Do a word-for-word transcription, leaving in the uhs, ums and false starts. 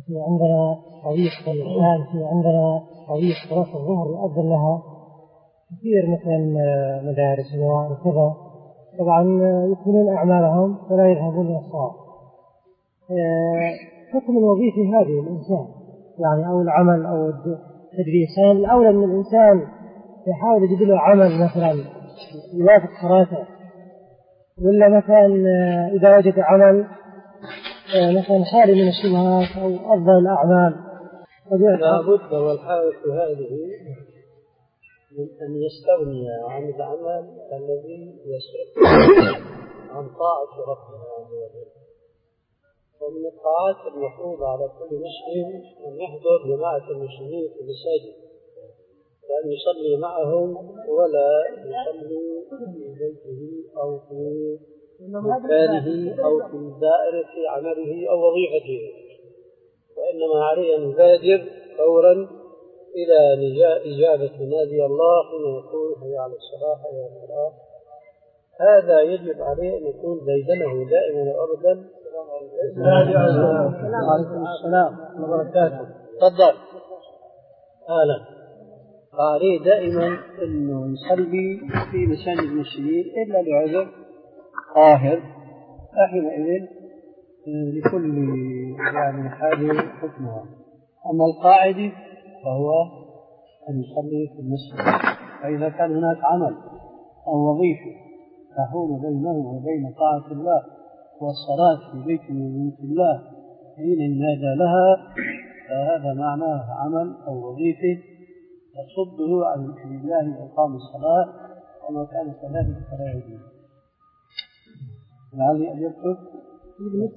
في عندنا طريق الآن في عندنا طريق صلاة الظهر يؤذن لها كثير مثلا مدارس وكذا، طبعا يكملون أعمالهم ولا يذهبون إلى الصلاة. حكم الوظيفي هذه الإنسان يعني أو العمل أو التدريس، الأولى من الإنسان يحاول يجد له عمل مثلا يوافق صلاته، ولا مثلا إذا وجد عمل مثلا خالي من الشبهات أو أفضل الأعمال. لا بد والحالة هذه من أن يستغني عن العمل الذي يصرف عن طاعة ربنا عز وجل. ومن الطاعات المفروضة على كل مسلم أن يحضر جماعة المسلمين في المساجد وأن يصلي معهم، ولا يصلي في بيته أو في مكانه أو في دائرة عمله أو وظيفته، وإنما عليه أن يبادر فورا إلى إجابة نادي الله حين يقول حي على الصلاة حي على الصلاة. هذا يجب عليه أن يكون ديدنه دائما وأبدا. وعليكم السلام وبركاته. تفضل. أهلا. فعليه دائما أنه يصلي في مساجد المسلمين إلا لعذر قاهر، فحينئذ لكل يعني حاجة حكمها. أما القاعد فهو أن يصلي في المسجد. فإذا كان هناك عمل أو وظيفة تحول بينه وبين طاعة الله والصلاة في بيت من بيوت الله حين ينادى لها، فهذا معناه عمل أو وظيفة تصده عن ذكر الله وإقام الصلاة، وما كان كذلك فلا يجوز. لعلي أجبتك.